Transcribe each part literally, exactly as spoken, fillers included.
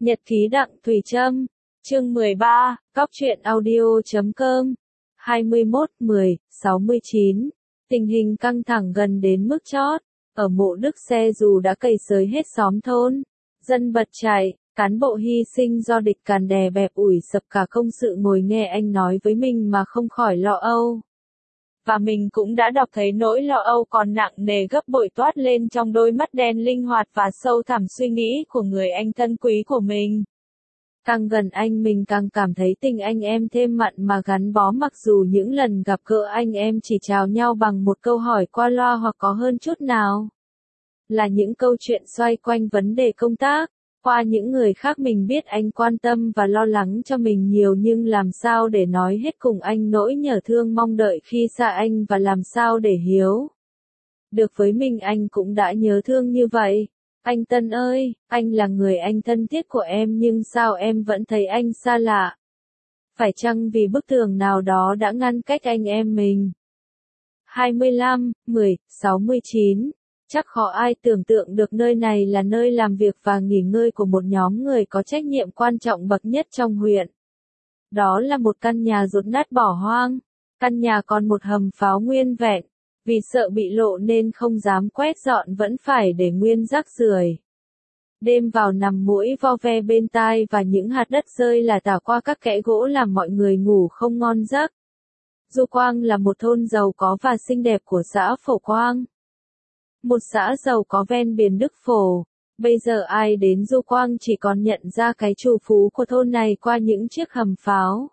Nhật ký Đặng Thùy Trâm, chương mười ba, cóc truyện audio.com, hai mươi mốt mười sáu mươi chín. Tình hình căng thẳng gần đến mức chót, ở Mộ Đức xe dù đã cày xới hết xóm thôn, dân bật chạy, cán bộ hy sinh do địch càn đè bẹp ủi sập cả công sự ngồi nghe anh nói với mình mà không khỏi lo âu. Và mình cũng đã đọc thấy nỗi lo âu còn nặng nề gấp bội toát lên trong đôi mắt đen linh hoạt và sâu thẳm suy nghĩ của người anh thân quý của mình. Càng gần anh mình càng cảm thấy tình anh em thêm mặn mà gắn bó, mặc dù những lần gặp gỡ anh em chỉ chào nhau bằng một câu hỏi qua loa hoặc có hơn chút nào là những câu chuyện xoay quanh vấn đề công tác. Qua những người khác mình biết anh quan tâm và lo lắng cho mình nhiều, nhưng làm sao để nói hết cùng anh nỗi nhớ thương mong đợi khi xa anh, và làm sao để hiếu được với mình anh cũng đã nhớ thương như vậy. Anh Tân ơi, anh là người anh thân thiết của em nhưng sao em vẫn thấy anh xa lạ? Phải chăng vì bức tường nào đó đã ngăn cách anh em mình? hai mươi lăm mười sáu mươi chín. Chắc khó ai tưởng tượng được nơi này là nơi làm việc và nghỉ ngơi của một nhóm người có trách nhiệm quan trọng bậc nhất trong huyện. Đó là một căn nhà dột nát bỏ hoang. Căn nhà còn một hầm pháo nguyên vẹn. Vì sợ bị lộ nên không dám quét dọn, vẫn phải để nguyên rác rưởi. Đêm vào nằm mũi vo ve bên tai và những hạt đất rơi là tả qua các kẽ gỗ làm mọi người ngủ không ngon giấc. Du Quang là một thôn giàu có và xinh đẹp của xã Phổ Quang. Một xã giàu có ven biển Đức Phổ. Bây giờ ai đến Du Quang chỉ còn nhận ra cái trù phú của thôn này qua những chiếc hầm pháo.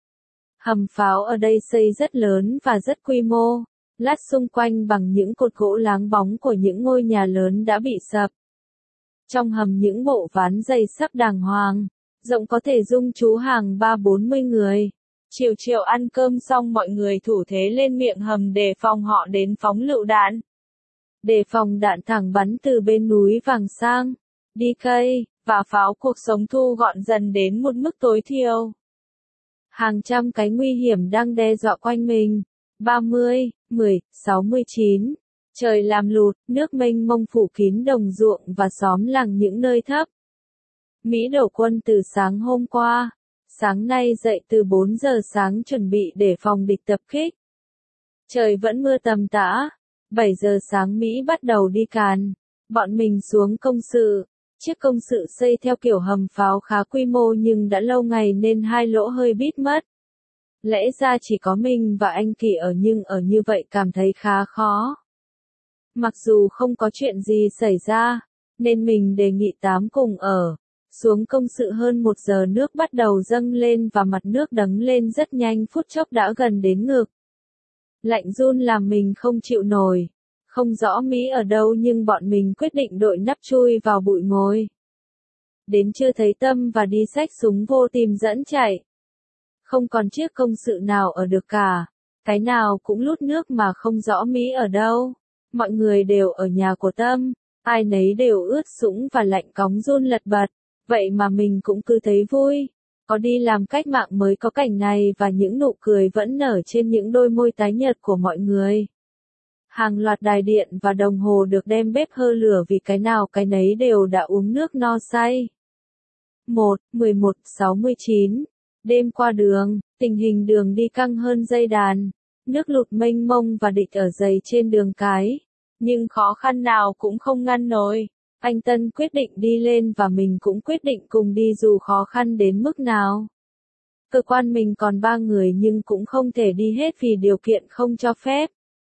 Hầm pháo ở đây xây rất lớn và rất quy mô, lát xung quanh bằng những cột gỗ láng bóng của những ngôi nhà lớn đã bị sập. Trong hầm những bộ ván dày sắp đàng hoàng, rộng có thể dung trú hàng ba bốn mươi người. Chiều chiều ăn cơm xong mọi người thủ thế lên miệng hầm để phòng họ đến phóng lựu đạn. Đề phòng đạn thẳng bắn từ bên núi Vàng sang, đi cây, và pháo. Cuộc sống thu gọn dần đến một mức tối thiểu. Hàng trăm cái nguy hiểm đang đe dọa quanh mình. ba mươi mười sáu mươi chín. Trời làm lụt, nước mênh mông phủ kín đồng ruộng và xóm làng những nơi thấp. Mỹ đổ quân từ sáng hôm qua. Sáng nay dậy từ bốn giờ sáng chuẩn bị để phòng địch tập kích. Trời vẫn mưa tầm tã. bảy giờ sáng Mỹ bắt đầu đi càn. Bọn mình xuống công sự. Chiếc công sự xây theo kiểu hầm pháo khá quy mô nhưng đã lâu ngày nên hai lỗ hơi bít mất. Lẽ ra chỉ có mình và anh Kỳ ở, nhưng ở như vậy cảm thấy khá khó. Mặc dù không có chuyện gì xảy ra, nên mình đề nghị tám cùng ở. Xuống công sự hơn một giờ nước bắt đầu dâng lên và mặt nước đấng lên rất nhanh, phút chốc đã gần đến ngực. Lạnh run làm mình không chịu nổi. Không rõ Mỹ ở đâu nhưng bọn mình quyết định đội nắp chui vào bụi ngồi. Đến chưa thấy Tâm và đi xách súng vô tìm dẫn chạy. Không còn chiếc công sự nào ở được cả. Cái nào cũng lút nước mà không rõ Mỹ ở đâu. Mọi người đều ở nhà của Tâm. Ai nấy đều ướt sũng và lạnh cóng run lật bật. Vậy mà mình cũng cứ thấy vui. Có đi làm cách mạng mới có cảnh này, và những nụ cười vẫn nở trên những đôi môi tái nhợt của mọi người. Hàng loạt đài điện và đồng hồ được đem bếp hơ lửa vì cái nào cái nấy đều đã uống nước no say. một mười một sáu mươi chín. Đêm qua đường, tình hình đường đi căng hơn dây đàn. Nước lụt mênh mông và địch ở dày trên đường cái. Nhưng khó khăn nào cũng không ngăn nổi. Anh Tân quyết định đi lên và mình cũng quyết định cùng đi dù khó khăn đến mức nào. Cơ quan mình còn ba người nhưng cũng không thể đi hết vì điều kiện không cho phép.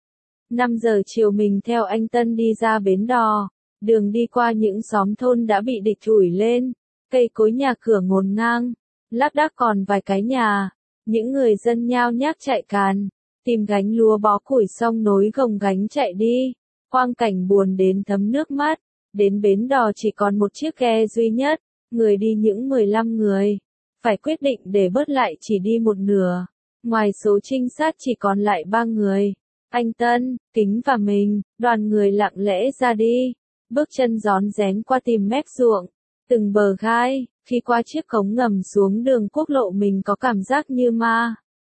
năm giờ chiều mình theo anh Tân đi ra bến đò. Đường đi qua những xóm thôn đã bị địch ủi lên. Cây cối nhà cửa ngổn ngang. Lác đác còn vài cái nhà. Những người dân nhao nhác chạy càn. Tìm gánh lúa bó củi xong nối gồng gánh chạy đi. Quang cảnh buồn đến thấm nước mắt. Đến bến đò chỉ còn một chiếc ghe duy nhất. Người đi những mười lăm người. Phải quyết định để bớt lại chỉ đi một nửa. Ngoài số trinh sát chỉ còn lại ba người. Anh Tân, Kính và mình. Đoàn người lặng lẽ ra đi. Bước chân rón rén qua tìm mép ruộng. Từng bờ gai. Khi qua chiếc cống ngầm xuống đường quốc lộ mình có cảm giác như ma.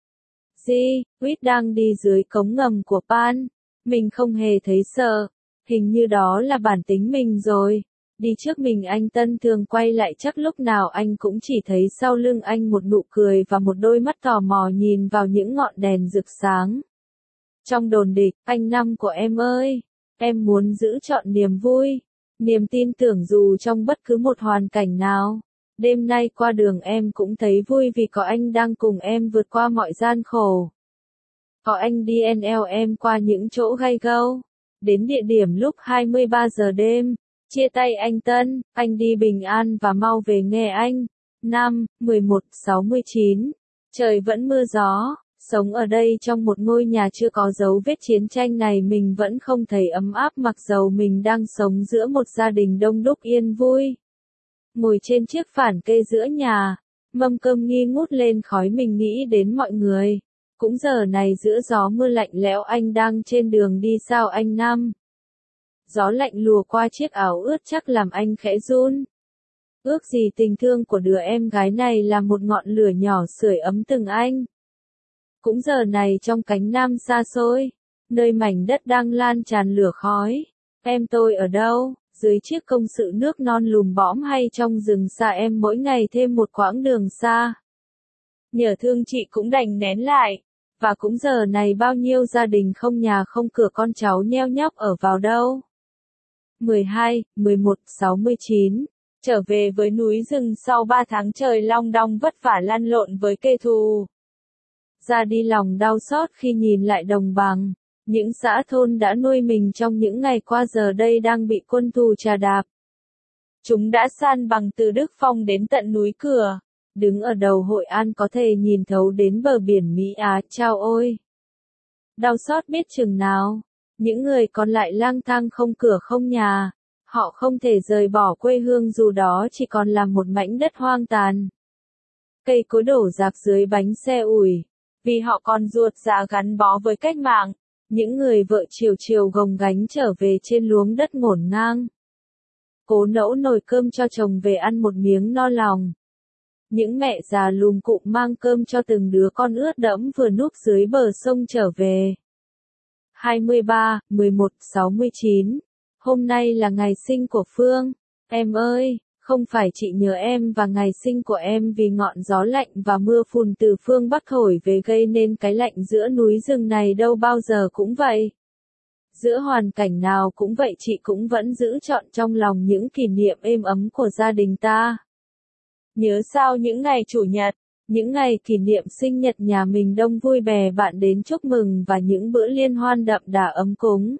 Di, Quýt đang đi dưới cống ngầm của Pan. Mình không hề thấy sợ. Hình như đó là bản tính mình rồi. Đi trước mình anh Tân thường quay lại chắc lúc nào anh cũng chỉ thấy sau lưng anh một nụ cười và một đôi mắt tò mò nhìn vào những ngọn đèn rực sáng. Trong đồn địch, anh Năm của em ơi, em muốn giữ trọn niềm vui, niềm tin tưởng dù trong bất cứ một hoàn cảnh nào. Đêm nay qua đường em cũng thấy vui vì có anh đang cùng em vượt qua mọi gian khổ. Có anh đi en eo em qua những chỗ gay gâu. Đến địa điểm lúc hai mươi ba giờ đêm. Chia tay anh Tân, anh đi bình an và mau về nghe anh. Năm, mười một, sáu mươi chín. Trời vẫn mưa gió. Sống ở đây trong một ngôi nhà chưa có dấu vết chiến tranh này mình vẫn không thấy ấm áp mặc dầu mình đang sống giữa một gia đình đông đúc yên vui. Ngồi trên chiếc phản kê giữa nhà, mâm cơm nghi ngút lên khói mình nghĩ đến mọi người. Cũng giờ này giữa gió mưa lạnh lẽo anh đang trên đường đi sao anh Năm. Gió lạnh lùa qua chiếc áo ướt chắc làm anh khẽ run. Ước gì tình thương của đứa em gái này là một ngọn lửa nhỏ sưởi ấm từng anh. Cũng giờ này trong cánh Nam xa xôi, nơi mảnh đất đang lan tràn lửa khói. Em tôi ở đâu, dưới chiếc công sự nước non lùm bõm hay trong rừng xa em mỗi ngày thêm một quãng đường xa. Nhờ thương chị cũng đành nén lại. Và cũng giờ này bao nhiêu gia đình không nhà không cửa con cháu nheo nhóc ở vào đâu. mười hai, mười một, sáu mươi chín. Trở về với núi rừng sau ba tháng trời long đong vất vả lăn lộn với kẻ thù. Ra đi lòng đau xót khi nhìn lại đồng bằng. Những xã thôn đã nuôi mình trong những ngày qua giờ đây đang bị quân thù trà đạp. Chúng đã san bằng từ Đức Phong đến tận núi Cửa. Đứng ở đầu Hội An có thể nhìn thấu đến bờ biển Mỹ Á, chao ôi! Đau xót biết chừng nào, những người còn lại lang thang không cửa không nhà, họ không thể rời bỏ quê hương dù đó chỉ còn là một mảnh đất hoang tàn. Cây cối đổ rạp dưới bánh xe ủi, vì họ còn ruột dạ gắn bó với cách mạng, những người vợ chiều chiều gồng gánh trở về trên luống đất ngổn ngang. Cố nấu nồi cơm cho chồng về ăn một miếng no lòng. Những mẹ già lùm cụm mang cơm cho từng đứa con ướt đẫm vừa núp dưới bờ sông trở về. hai mươi ba, mười một, sáu mươi chín. Hôm nay là ngày sinh của Phương. Em ơi, không phải chị nhớ em và ngày sinh của em vì ngọn gió lạnh và mưa phùn từ phương Bắc thổi về gây nên cái lạnh giữa núi rừng này đâu bao giờ cũng vậy. Giữa hoàn cảnh nào cũng vậy chị cũng vẫn giữ trọn trong lòng những kỷ niệm êm ấm của gia đình ta. Nhớ sao những ngày chủ nhật, những ngày kỷ niệm sinh nhật nhà mình đông vui bè bạn đến chúc mừng và những bữa liên hoan đậm đà ấm cúng.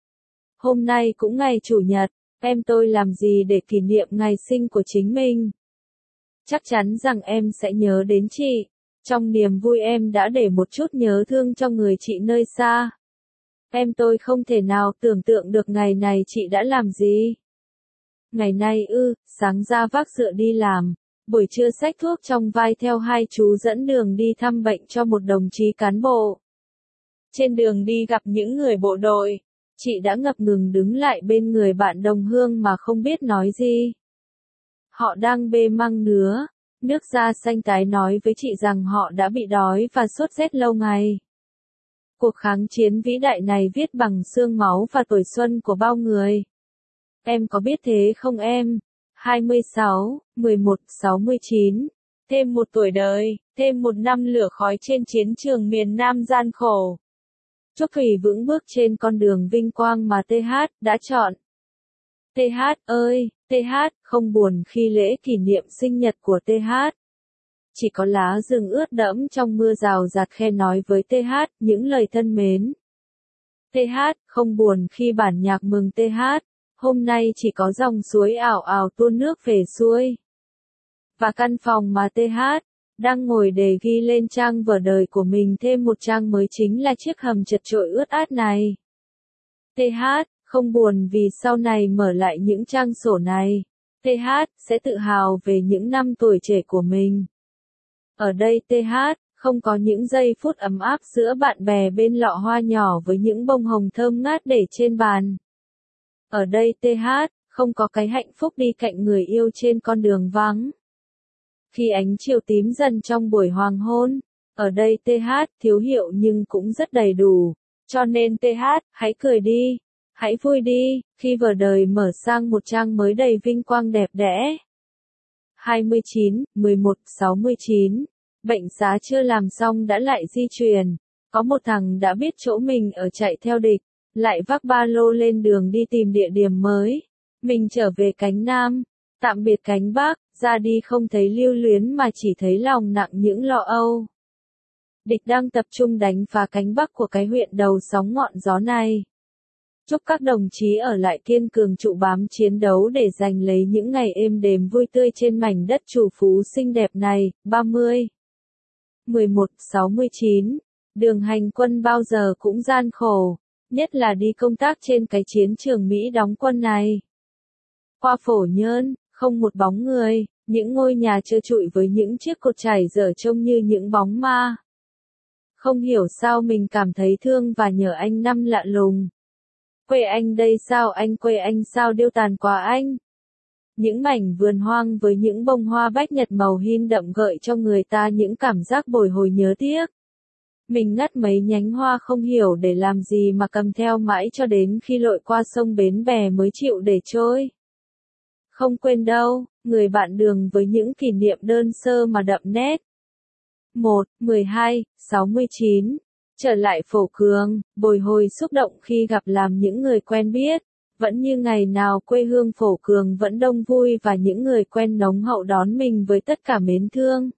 Hôm nay cũng ngày chủ nhật, em tôi làm gì để kỷ niệm ngày sinh của chính mình? Chắc chắn rằng em sẽ nhớ đến chị. Trong niềm vui em đã để một chút nhớ thương cho người chị nơi xa. Em tôi không thể nào tưởng tượng được ngày này chị đã làm gì. Ngày nay ư, sáng ra vác dựa đi làm. Buổi trưa xách thuốc trong vai theo hai chú dẫn đường đi thăm bệnh cho một đồng chí cán bộ. Trên đường đi gặp những người bộ đội, chị đã ngập ngừng đứng lại bên người bạn đồng hương mà không biết nói gì. Họ đang bê măng nứa, nước da xanh tái nói với chị rằng họ đã bị đói và sốt rét lâu ngày. Cuộc kháng chiến vĩ đại này viết bằng xương máu và tuổi xuân của bao người. Em có biết thế không em? hai mươi sáu, mười một, sáu mươi chín. Thêm một tuổi đời, thêm một năm lửa khói trên chiến trường miền Nam gian khổ. Chúc Thủy vững bước trên con đường vinh quang mà tê hát đã chọn. tê hát ơi, tê hát, không buồn khi lễ kỷ niệm sinh nhật của tê hát. Chỉ có lá rừng ướt đẫm trong mưa rào rạt khe nói với tê hát những lời thân mến. tê hát, không buồn khi bản nhạc mừng tê hát. Hôm nay chỉ có dòng suối ảo ảo tuôn nước về xuôi. Và căn phòng mà tê hát đang ngồi để ghi lên trang vở đời của mình thêm một trang mới chính là chiếc hầm chật chội ướt át này. tê hát, không buồn vì sau này mở lại những trang sổ này. tê hát sẽ tự hào về những năm tuổi trẻ của mình. Ở đây tê hát không có những giây phút ấm áp giữa bạn bè bên lọ hoa nhỏ với những bông hồng thơm ngát để trên bàn. Ở đây tê hát không có cái hạnh phúc đi cạnh người yêu trên con đường vắng. Khi ánh chiều tím dần trong buổi hoàng hôn, ở đây tê hát thiếu hiệu nhưng cũng rất đầy đủ, cho nên tê hát, hãy cười đi, Hãy vui đi, khi vở đời mở sang một trang mới đầy vinh quang đẹp đẽ. hai mươi chín, mười một, sáu mươi chín. Bệnh xá chưa làm xong đã lại di chuyển. Có một thằng đã biết chỗ mình ở chạy theo địch, lại vác ba lô lên đường đi tìm địa điểm mới. Mình trở về cánh Nam, tạm biệt cánh Bắc, ra đi không thấy lưu luyến mà chỉ thấy lòng nặng những lo âu. Địch đang tập trung đánh phá cánh Bắc của cái huyện đầu sóng ngọn gió này. Chúc các đồng chí ở lại kiên cường trụ bám chiến đấu để giành lấy những ngày êm đềm vui tươi trên mảnh đất chủ phú xinh đẹp này. ba mươi, mười một, sáu mươi chín. Đường hành quân bao giờ cũng gian khổ, nhất là đi công tác trên cái chiến trường Mỹ đóng quân này. Qua Phổ Nhơn, không một bóng người, những ngôi nhà trơ trụi với những chiếc cột chảy dở trông như những bóng ma. Không hiểu sao mình cảm thấy thương và nhớ anh Năm lạ lùng. Quê anh đây sao anh, quê anh sao điêu tàn quá anh. Những mảnh vườn hoang với những bông hoa bách nhật màu hin đậm gợi cho người ta những cảm giác bồi hồi nhớ tiếc. Mình ngắt mấy nhánh hoa không hiểu để làm gì mà cầm theo mãi cho đến khi lội qua sông Bến Bè mới chịu để trôi. Không quên đâu, người bạn đường với những kỷ niệm đơn sơ mà đậm nét. một, mười hai, sáu mươi chín. Trở lại Phổ Cường, bồi hồi xúc động khi gặp làm những người quen biết. Vẫn như ngày nào quê hương Phổ Cường vẫn đông vui và những người quen nồng hậu đón mình với tất cả mến thương.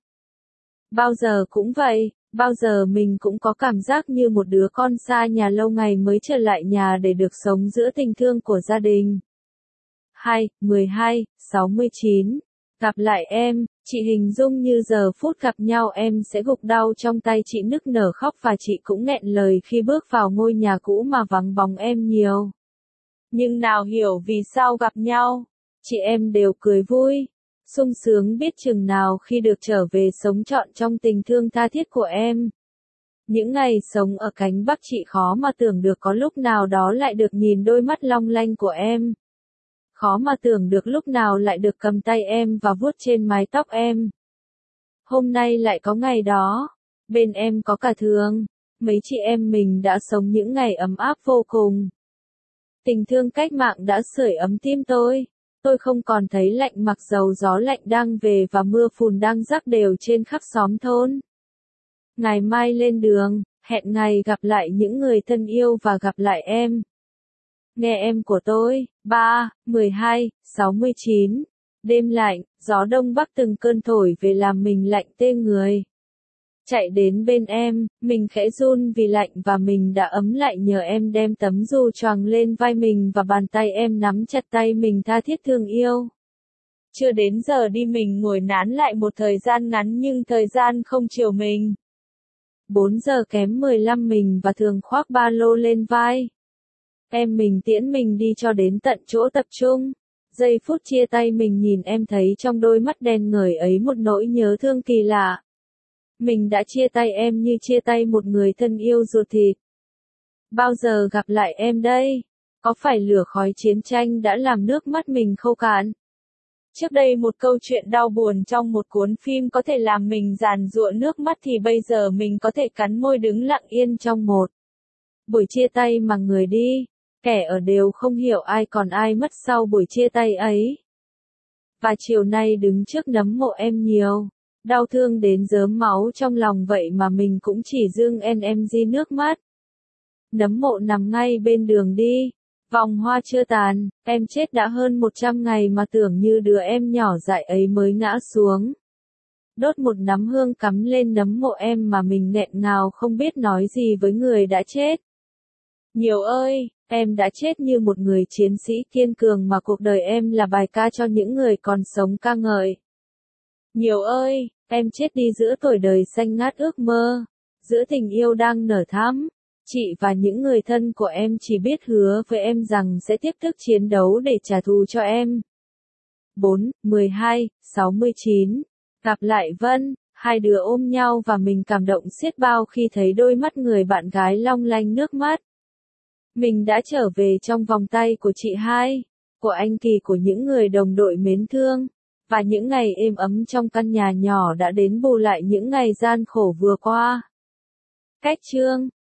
Bao giờ cũng vậy, bao giờ mình cũng có cảm giác như một đứa con xa nhà lâu ngày mới trở lại nhà để được sống giữa tình thương của gia đình. hai, mười hai, sáu mươi chín. Gặp lại em, chị hình dung như giờ phút gặp nhau em sẽ gục đau trong tay chị nức nở khóc và chị cũng nghẹn lời khi bước vào ngôi nhà cũ mà vắng bóng em nhiều. Nhưng nào hiểu vì sao gặp nhau, chị em đều cười vui, sung sướng biết chừng nào khi được trở về sống trọn trong tình thương tha thiết của em. Những ngày sống ở cánh Bắc chị khó mà tưởng được có lúc nào đó lại được nhìn đôi mắt long lanh của em. Khó mà tưởng được lúc nào lại được cầm tay em và vuốt trên mái tóc em. Hôm nay lại có ngày đó, bên em có cả Thường, mấy chị em mình đã sống những ngày ấm áp vô cùng. Tình thương cách mạng đã sưởi ấm tim tôi, tôi không còn thấy lạnh mặc dầu gió lạnh đang về và mưa phùn đang rắc đều trên khắp xóm thôn. Ngày mai lên đường, hẹn ngày gặp lại những người thân yêu và gặp lại em. Nghe em của tôi. ba, mười hai, sáu mươi chín. Đêm lạnh, gió đông bắc từng cơn thổi về làm mình lạnh tê người. Chạy đến bên em, mình khẽ run vì lạnh và mình đã ấm lại nhờ em đem tấm dù choàng lên vai mình và bàn tay em nắm chặt tay mình tha thiết thương yêu. Chưa đến giờ đi mình ngồi nán lại một thời gian ngắn nhưng thời gian không chiều mình. bốn giờ kém mười lăm mình và Thường khoác ba lô lên vai. Em mình tiễn mình đi cho đến tận chỗ tập trung. Giây phút chia tay mình nhìn em thấy trong đôi mắt đen ngời ấy một nỗi nhớ thương kỳ lạ. Mình đã chia tay em như chia tay một người thân yêu ruột thịt. Bao giờ gặp lại em đây? Có phải lửa khói chiến tranh đã làm nước mắt mình khô cạn? Trước đây một câu chuyện đau buồn trong một cuốn phim có thể làm mình giàn giụa nước mắt thì bây giờ mình có thể cắn môi đứng lặng yên trong một buổi chia tay mà người đi, kẻ ở đều không hiểu ai còn ai mất sau buổi chia tay ấy. Và chiều nay đứng trước nấm mộ em nhiều, đau thương đến rớm máu trong lòng vậy mà mình cũng chỉ dương en em di nước mắt. Nấm mộ nằm ngay bên đường đi, vòng hoa chưa tàn, em chết đã hơn một trăm ngày mà tưởng như đứa em nhỏ dại ấy mới ngã xuống. Đốt một nắm hương cắm lên nấm mộ em mà mình nghẹn ngào không biết nói gì với người đã chết. Nhiều ơi, em đã chết như một người chiến sĩ kiên cường mà cuộc đời em là bài ca cho những người còn sống ca ngợi. Nhiều ơi, em chết đi giữa tuổi đời xanh ngát ước mơ, giữa tình yêu đang nở thắm. Chị và những người thân của em chỉ biết hứa với em rằng sẽ tiếp tục chiến đấu để trả thù cho em. bốn, mười hai, sáu mươi chín. Gặp lại Vân, hai đứa ôm nhau và mình cảm động xiết bao khi thấy đôi mắt người bạn gái long lanh nước mắt. Mình đã trở về trong vòng tay của chị hai, của anh Kỳ, của những người đồng đội mến thương, và những ngày êm ấm trong căn nhà nhỏ đã đến bù lại những ngày gian khổ vừa qua. Cách chương